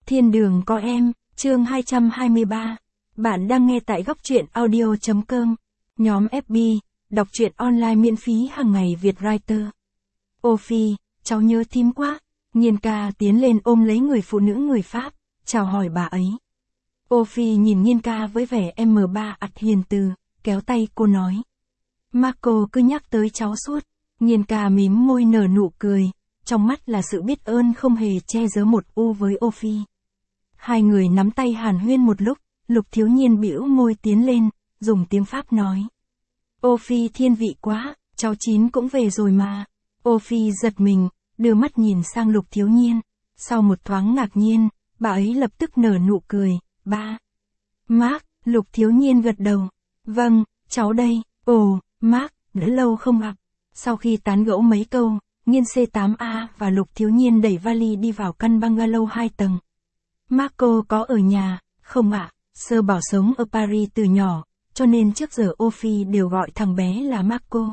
Thiên đường có em, chương 223. Bạn đang nghe tại góc truyện audio.com. Nhóm FB, đọc truyện online miễn phí hàng ngày Vietwriter. Ô Phi, cháu nhớ thím quá. Nhiên ca tiến lên ôm lấy người phụ nữ người Pháp, chào hỏi bà ấy. Ô Phi nhìn Nhiên ca với vẻ M3 ặt hiền từ, kéo tay cô nói. Marco cứ nhắc tới cháu suốt. Nhiên ca mím môi nở nụ cười, trong mắt là sự biết ơn không hề che giấu một u với Ô Phi. Hai người nắm tay hàn huyên một lúc, Lục Thiếu Nhiên bĩu môi tiến lên, dùng tiếng Pháp nói. Ô Phi thiên vị quá, cháu Chín cũng về rồi mà. Ô Phi giật mình, đưa mắt nhìn sang Lục Thiếu Nhiên. Sau một thoáng ngạc nhiên, bà ấy lập tức nở nụ cười, ba. Mark, Lục Thiếu Nhiên gật đầu. Vâng, cháu đây. Ồ, Mark, đã lâu không gặp. Sau khi tán gẫu mấy câu, Nhiên C8A và Lục Thiếu Nhiên đẩy vali đi vào căn bungalow 2 tầng. Marco có ở nhà, không ạ, Sơ Bảo sống ở Paris từ nhỏ, cho nên trước giờ Ô Phi đều gọi thằng bé là Marco.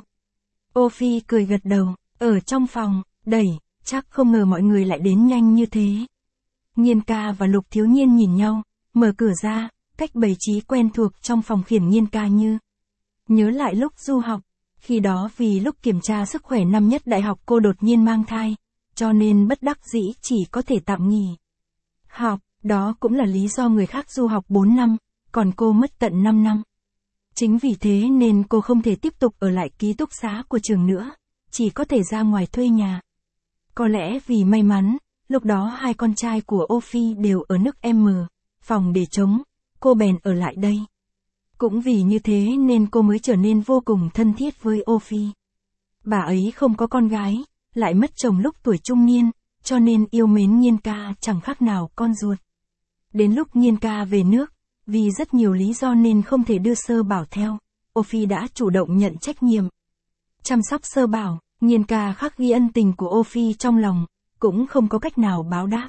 Ô Phi cười gật đầu, ở trong phòng, đẩy, chắc không ngờ mọi người lại đến nhanh như thế. Nhiên ca và Lục Thiếu Nhiên nhìn nhau, mở cửa ra, cách bày trí quen thuộc trong phòng khiển Nhiên ca như. Nhớ lại lúc du học, khi đó vì lúc kiểm tra sức khỏe năm nhất đại học cô đột nhiên mang thai, cho nên bất đắc dĩ chỉ có thể tạm nghỉ học, đó cũng là lý do người khác du học 4 năm, còn cô mất tận 5 năm. Chính vì thế nên cô không thể tiếp tục ở lại ký túc xá của trường nữa, chỉ có thể ra ngoài thuê nhà. Có lẽ vì may mắn, lúc đó hai con trai của Ô Phi đều ở nước M, phòng để trống, cô bèn ở lại đây. Cũng vì như thế nên cô mới trở nên vô cùng thân thiết với Ô Phi. Bà ấy không có con gái, lại mất chồng lúc tuổi trung niên, cho nên yêu mến Nhiên ca chẳng khác nào con ruột. Đến lúc Nhiên ca về nước, vì rất nhiều lý do nên không thể đưa Sơ Bảo theo, Ô Phi đã chủ động nhận trách nhiệm chăm sóc Sơ Bảo. Nhiên ca khắc ghi ân tình của Ô Phi trong lòng, cũng không có cách nào báo đáp.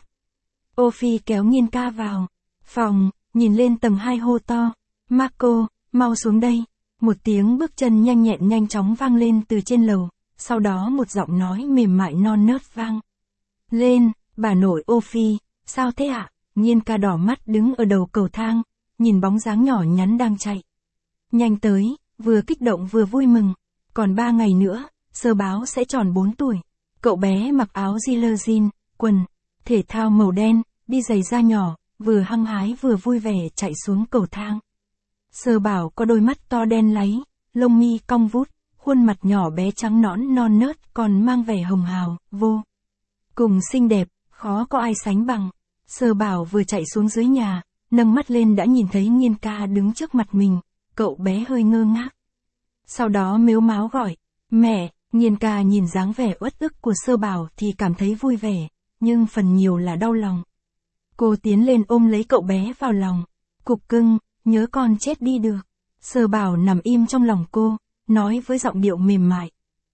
Ô Phi kéo Nhiên ca vào phòng, nhìn lên tầng 2 hô to. Marco, mau xuống đây. Một tiếng bước chân nhanh nhẹn nhanh chóng vang lên từ trên lầu, sau đó một giọng nói mềm mại non nớt vang lên, bà nội Ô Phi, sao thế ạ? Nhiên ca đỏ mắt đứng ở đầu cầu thang, nhìn bóng dáng nhỏ nhắn đang chạy nhanh tới, vừa kích động vừa vui mừng. Còn 3 ngày nữa, Sơ Báo sẽ tròn 4 tuổi. Cậu bé mặc áo jean, quần thể thao màu đen, đi giày da nhỏ, vừa hăng hái vừa vui vẻ chạy xuống cầu thang. Sơ Bảo có đôi mắt to đen láy, lông mi cong vút, khuôn mặt nhỏ bé trắng nõn non nớt còn mang vẻ hồng hào, vô cùng xinh đẹp, khó có ai sánh bằng. Sơ Bảo vừa chạy xuống dưới nhà, nâng mắt lên đã nhìn thấy Nhiên ca đứng trước mặt mình, cậu bé hơi ngơ ngác. Sau đó mếu máo gọi, mẹ. Nhiên ca nhìn dáng vẻ uất ức của Sơ Bảo thì cảm thấy vui vẻ, nhưng phần nhiều là đau lòng. Cô tiến lên ôm lấy cậu bé vào lòng, cục cưng, nhớ con chết đi được. Sơ Bảo nằm im trong lòng cô, nói với giọng điệu mềm mại.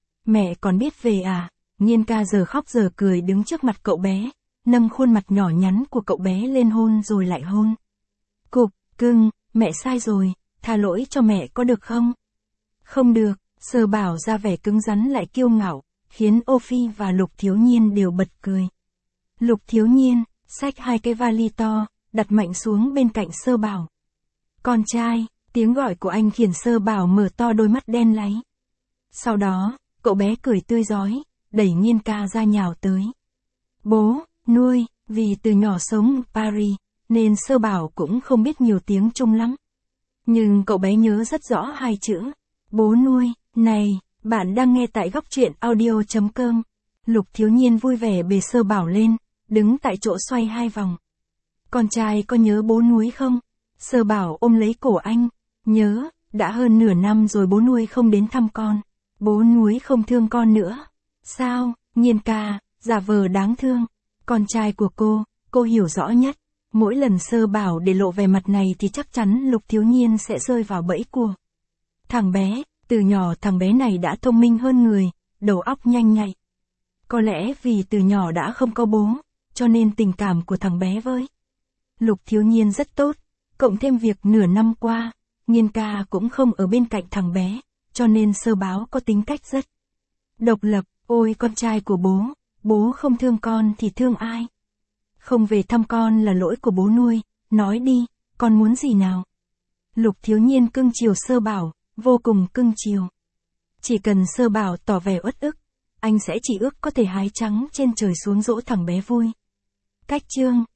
Mẹ còn biết về à? Nhiên ca giờ khóc giờ cười đứng trước mặt cậu bé, nâng khuôn mặt nhỏ nhắn của cậu bé lên hôn rồi lại hôn. Cục cưng, mẹ sai rồi, tha lỗi cho mẹ có được không? Không được. Sơ Bảo ra vẻ cứng rắn lại kiêu ngạo, khiến Ô Phi và Lục Thiếu Nhiên đều bật cười. Lục Thiếu Nhiên xách 2 cái vali to, đặt mạnh xuống bên cạnh Sơ Bảo. Con trai, tiếng gọi của anh khiến Sơ Bảo mở to đôi mắt đen láy. Sau đó, cậu bé cười tươi rói, đẩy Nhiên ca ra nhào tới. Bố, nuôi, vì từ nhỏ sống Paris, nên Sơ Bảo cũng không biết nhiều tiếng Trung lắm. Nhưng cậu bé nhớ rất rõ 2 chữ, bố nuôi. Này, bạn đang nghe tại góc truyện audio.com. Lục Thiếu Nhiên vui vẻ bế Sơ Bảo lên, đứng tại chỗ xoay 2 vòng. Con trai có nhớ bố nuôi không? Sơ Bảo ôm lấy cổ anh, nhớ, đã hơn nửa năm rồi bố nuôi không đến thăm con. Bố nuôi không thương con nữa. Sao? Nhiên ca, giả vờ đáng thương. Con trai của cô hiểu rõ nhất. Mỗi lần Sơ Bảo để lộ vẻ mặt này thì chắc chắn Lục Thiếu Nhiên sẽ rơi vào bẫy của thằng bé. Từ nhỏ thằng bé này đã thông minh hơn người, đầu óc nhanh nhạy. Có lẽ vì từ nhỏ đã không có bố, cho nên tình cảm của thằng bé với Lục Thiếu Nhiên rất tốt, cộng thêm việc nửa năm qua, Nhiên ca cũng không ở bên cạnh thằng bé, cho nên Sơ Báo có tính cách rất độc lập. Ôi con trai của bố không thương con thì thương ai? Không về thăm con là lỗi của bố nuôi, nói đi, con muốn gì nào? Lục Thiếu Nhiên cưng chiều Sơ Bảo, vô cùng cưng chiều. Chỉ cần Sơ Bảo tỏ vẻ uất ức, anh sẽ chỉ ước có thể hái trắng trên trời xuống dỗ thằng bé vui. Cách chương